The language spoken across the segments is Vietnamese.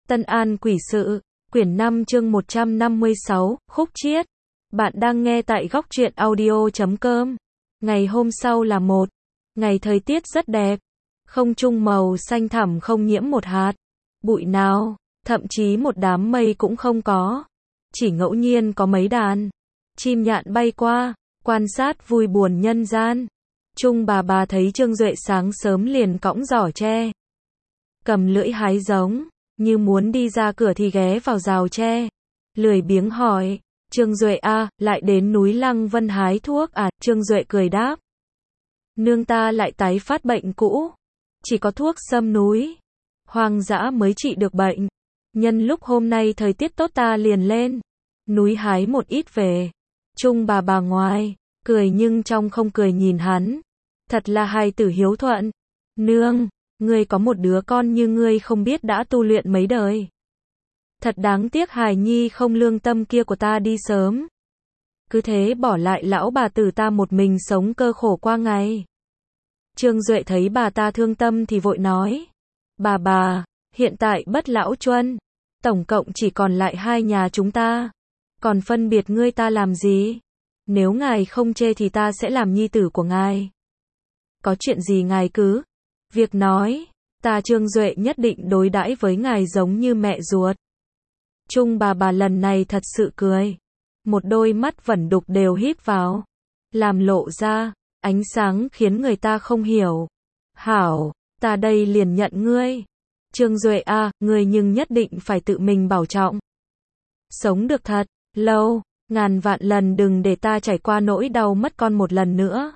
Tân An Quỷ Sự, quyển 5 chương 156, Khúc Chiết. Bạn đang nghe tại góc truyện audio.com. Ngày hôm sau là một ngày thời tiết rất đẹp. Không trung màu xanh thẳm không nhiễm một hạt bụi nào, thậm chí một đám mây cũng không có. Chỉ ngẫu nhiên có mấy đàn chim nhạn bay qua, quan sát vui buồn nhân gian. Trung bà thấy Trương Duệ sáng sớm liền cõng giỏ tre, cầm lưỡi hái giống, như muốn đi ra cửa thì ghé vào rào tre, lười biếng hỏi, Trương Duệ à, lại đến núi Lăng Vân hái thuốc à? Trương Duệ cười đáp, nương ta lại tái phát bệnh cũ, chỉ có thuốc sâm núi hoang dã mới trị được bệnh. Nhân lúc hôm nay thời tiết tốt ta liền lên núi hái một ít về. Trung bà ngoài cười nhưng trong không cười nhìn hắn, thật là hài tử hiếu thuận. Nương, ngươi có một đứa con như ngươi không biết đã tu luyện mấy đời. Thật đáng tiếc hài nhi không lương tâm kia của ta đi sớm. Cứ thế bỏ lại lão bà tử ta một mình sống cơ khổ qua ngày. Trương Duệ thấy bà ta thương tâm thì vội nói, bà, hiện tại bất lão chuân, tổng cộng chỉ còn lại hai nhà chúng ta. Còn phân biệt ngươi ta làm gì? Nếu ngài không chê thì ta sẽ làm nhi tử của ngài. Có chuyện gì ngài cứ việc nói, ta Trương Duệ nhất định đối đãi với ngài giống như mẹ ruột. Trung bà lần này thật sự cười, một đôi mắt vẩn đục đều híp vào, làm lộ ra ánh sáng khiến người ta không hiểu. Hảo, ta đây liền nhận ngươi. Trương Duệ à, ngươi nhưng nhất định phải tự mình bảo trọng. Sống được thật lâu, ngàn vạn lần đừng để ta trải qua nỗi đau mất con một lần nữa.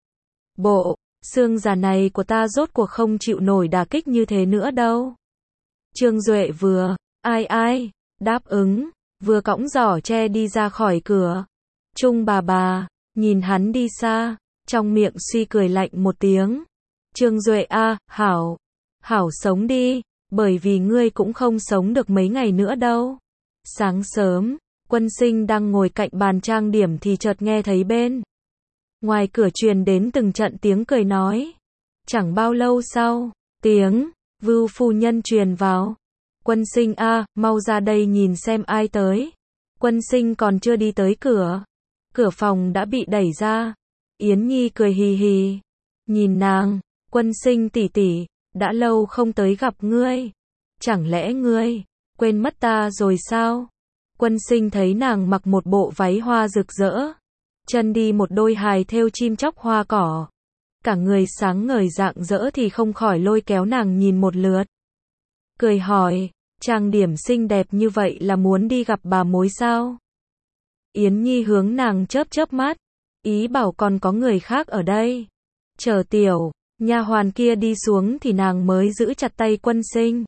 Bộ xương già này của ta rốt cuộc không chịu nổi đả kích như thế nữa đâu. Trương Duệ vừa ai đáp ứng, vừa cõng giỏ tre đi ra khỏi cửa. Trung bà nhìn hắn đi xa, trong miệng suy cười lạnh một tiếng. Trương Duệ à, hảo sống đi, bởi vì ngươi cũng không sống được mấy ngày nữa đâu. Sáng sớm, Quân Sinh đang ngồi cạnh bàn trang điểm thì chợt nghe thấy bên ngoài cửa truyền đến từng trận tiếng cười nói. Chẳng bao lâu sau, tiếng Vưu phu nhân truyền vào. Quân Sinh à, mau ra đây nhìn xem ai tới. Quân Sinh còn chưa đi tới cửa, cửa phòng đã bị đẩy ra. Yến Nhi cười hì hì, nhìn nàng, Quân Sinh tỷ tỷ, đã lâu không tới gặp ngươi. Chẳng lẽ ngươi quên mất ta rồi sao? Quân Sinh thấy nàng mặc một bộ váy hoa rực rỡ, chân đi một đôi hài thêu chim chóc hoa cỏ, cả người sáng ngời rạng rỡ thì không khỏi lôi kéo nàng nhìn một lượt. Cười hỏi, trang điểm xinh đẹp như vậy là muốn đi gặp bà mối sao? Yến Nhi hướng nàng chớp mắt, ý bảo còn có người khác ở đây. Chờ tiểu nha hoàn kia đi xuống thì nàng mới giữ chặt tay Quân Sinh.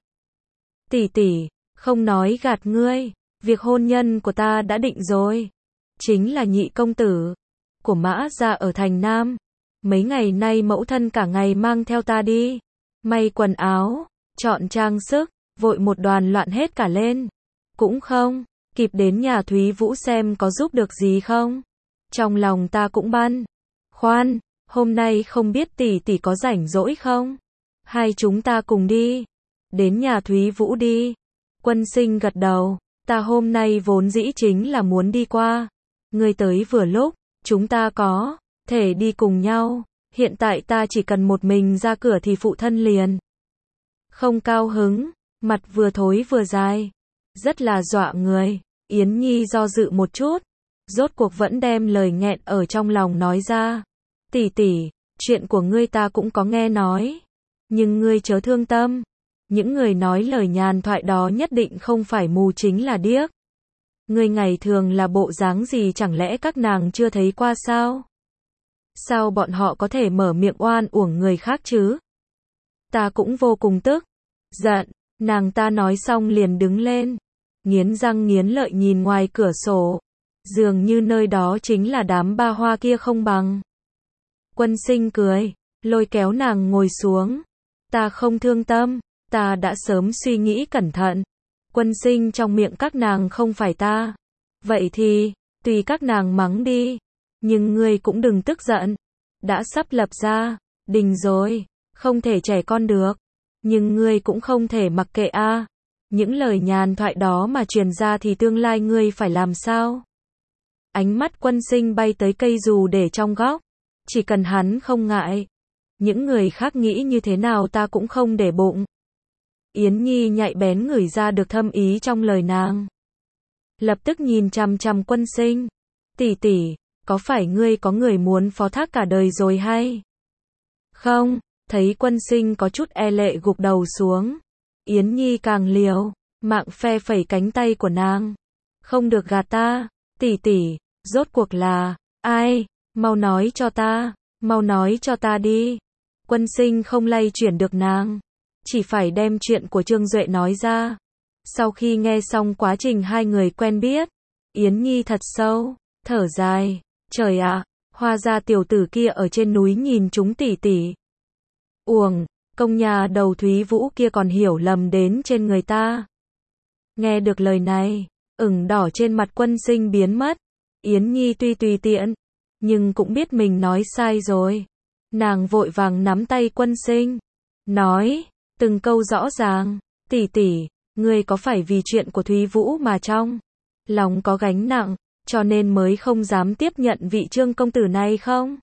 Tỷ, không nói gạt ngươi, việc hôn nhân của ta đã định rồi. Chính là nhị công tử của Mã gia ở thành Nam. Mấy ngày nay mẫu thân cả ngày mang theo ta đi may quần áo, chọn trang sức, vội một đoàn loạn hết cả lên. Cũng không kịp đến nhà Thúy Vũ xem có giúp được gì không. Trong lòng ta cũng băn khoăn, hôm nay không biết tỷ có rảnh rỗi không? Hai chúng ta cùng đi đến nhà Thúy Vũ đi. Quân Sinh gật đầu, ta hôm nay vốn dĩ chính là muốn đi qua. Ngươi tới vừa lúc, chúng ta có thể đi cùng nhau. Hiện tại ta chỉ cần một mình ra cửa thì phụ thân liền không cao hứng, mặt vừa thối vừa dài, rất là dọa người. Yến Nhi do dự một chút, rốt cuộc vẫn đem lời nghẹn ở trong lòng nói ra. Tỷ, chuyện của ngươi ta cũng có nghe nói, nhưng ngươi chớ thương tâm. Những người nói lời nhàn thoại đó nhất định không phải mù chính là điếc. Ngươi ngày thường là bộ dáng gì chẳng lẽ các nàng chưa thấy qua sao? Sao bọn họ có thể mở miệng oan uổng người khác chứ? Ta cũng vô cùng tức giận, nàng ta nói xong liền đứng lên, nghiến răng nghiến lợi nhìn ngoài cửa sổ, dường như nơi đó chính là đám ba hoa kia không bằng. Quân Sinh cười, lôi kéo nàng ngồi xuống. Ta không thương tâm, ta đã sớm suy nghĩ cẩn thận. Quân Sinh trong miệng các nàng không phải ta. Vậy thì, tùy các nàng mắng đi. Nhưng ngươi cũng đừng tức giận. Đã sắp lập gia đình rồi, không thể trẻ con được. Nhưng ngươi cũng không thể mặc kệ a. Những lời nhàn thoại đó mà truyền ra thì tương lai ngươi phải làm sao? Ánh mắt Quân Sinh bay tới cây dù để trong góc. Chỉ cần hắn không ngại. Những người khác nghĩ như thế nào ta cũng không để bụng. Yến Nhi nhạy bén ngửi ra được thâm ý trong lời nàng. Lập tức nhìn chằm chằm Quân Sinh. Tỷ tỷ, có phải ngươi có người muốn phó thác cả đời rồi hay? Không, thấy Quân Sinh có chút e lệ gục đầu xuống. Yến Nhi càng liều, mạng phe phẩy cánh tay của nàng. Không được gạt ta, tỷ tỷ, rốt cuộc là, ai, mau nói cho ta đi. Quân Sinh không lay chuyển được nàng, chỉ phải đem chuyện của Trương Duệ nói ra. Sau khi nghe xong quá trình hai người quen biết, Yến Nhi thật sâu, thở dài, trời ạ, hóa ra tiểu tử kia ở trên núi nhìn chúng tỷ tỷ. Uổng, công nhà đầu Thúy Vũ kia còn hiểu lầm đến trên người ta. Nghe được lời này, ửng đỏ trên mặt Quân Sinh biến mất. Yến Nhi tuy tùy tiện, nhưng cũng biết mình nói sai rồi. Nàng vội vàng nắm tay Quân Sinh, nói, từng câu rõ ràng, tỷ tỷ, ngươi có phải vì chuyện của Thúy Vũ mà trong lòng có gánh nặng, cho nên mới không dám tiếp nhận vị Trương công tử này không?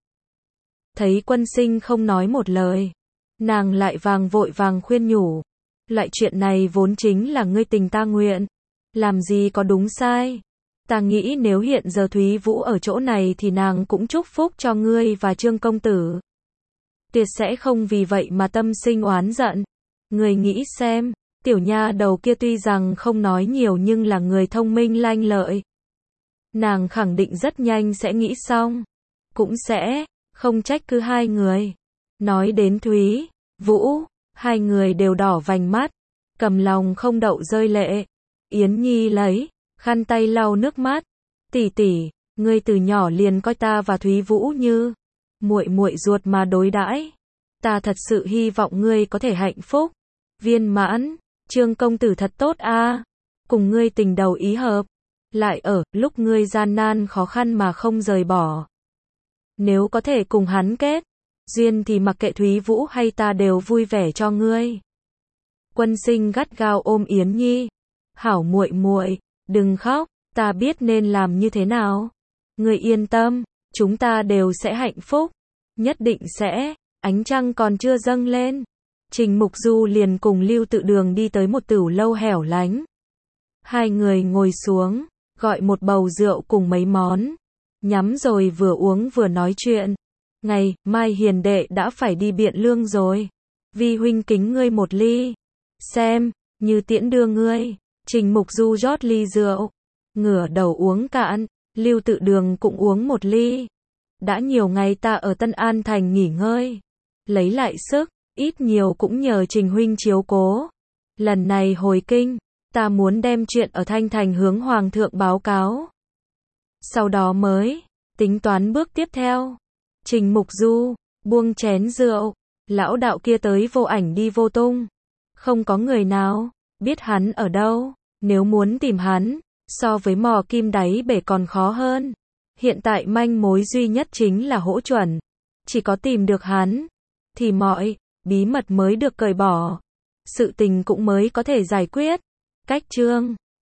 Thấy Quân Sinh không nói một lời, nàng lại vội vàng khuyên nhủ, loại chuyện này vốn chính là ngươi tình ta nguyện, làm gì có đúng sai. Ta nghĩ nếu hiện giờ Thúy Vũ ở chỗ này thì nàng cũng chúc phúc cho ngươi và Trương công tử. Tuyệt sẽ không vì vậy mà tâm sinh oán giận. Ngươi nghĩ xem, tiểu nha đầu kia tuy rằng không nói nhiều nhưng là người thông minh lanh lợi. Nàng khẳng định rất nhanh sẽ nghĩ xong. Cũng sẽ, không trách cứ hai người. Nói đến Thúy Vũ, hai người đều đỏ vành mắt, cầm lòng không đậu rơi lệ. Yến Nhi lấy khăn tay lau nước mắt. Tỷ tỷ, ngươi từ nhỏ liền coi ta và Thúy Vũ như muội muội ruột mà đối đãi. Ta thật sự hy vọng ngươi có thể hạnh phúc, viên mãn. Trương công tử thật tốt a, cùng ngươi tình đầu ý hợp, lại ở lúc ngươi gian nan khó khăn mà không rời bỏ. Nếu có thể cùng hắn kết duyên thì mặc kệ Thúy Vũ hay ta đều vui vẻ cho ngươi. Quân Sinh gắt gao ôm Yến Nhi. Hảo muội muội, đừng khóc, ta biết nên làm như thế nào. Ngươi yên tâm, chúng ta đều sẽ hạnh phúc, nhất định sẽ. Ánh trăng còn chưa dâng lên, Trình Mục Du liền cùng Lưu Tự Đường đi tới một tửu lâu hẻo lánh. Hai người ngồi xuống, gọi một bầu rượu cùng mấy món, nhắm rồi vừa uống vừa nói chuyện. Ngày mai hiền đệ đã phải đi Biện Lương rồi, vi huynh kính ngươi một ly, xem như tiễn đưa ngươi. Trình Mục Du rót ly rượu, ngửa đầu uống cạn. Lưu Tự Đường cũng uống một ly. Đã nhiều ngày ta ở Tân An Thành nghỉ ngơi, lấy lại sức, ít nhiều cũng nhờ Trình huynh chiếu cố. Lần này hồi kinh, ta muốn đem chuyện ở Thanh Thành hướng Hoàng thượng báo cáo. Sau đó mới tính toán bước tiếp theo. Trình Mục Du buông chén rượu, lão đạo kia tới vô ảnh đi vô tung. Không có người nào biết hắn ở đâu. Nếu muốn tìm hắn, so với mò kim đáy bể còn khó hơn. Hiện tại manh mối duy nhất chính là Hỗ Chuẩn. Chỉ có tìm được hắn, thì mọi bí mật mới được cởi bỏ. Sự tình cũng mới có thể giải quyết. Cách Trương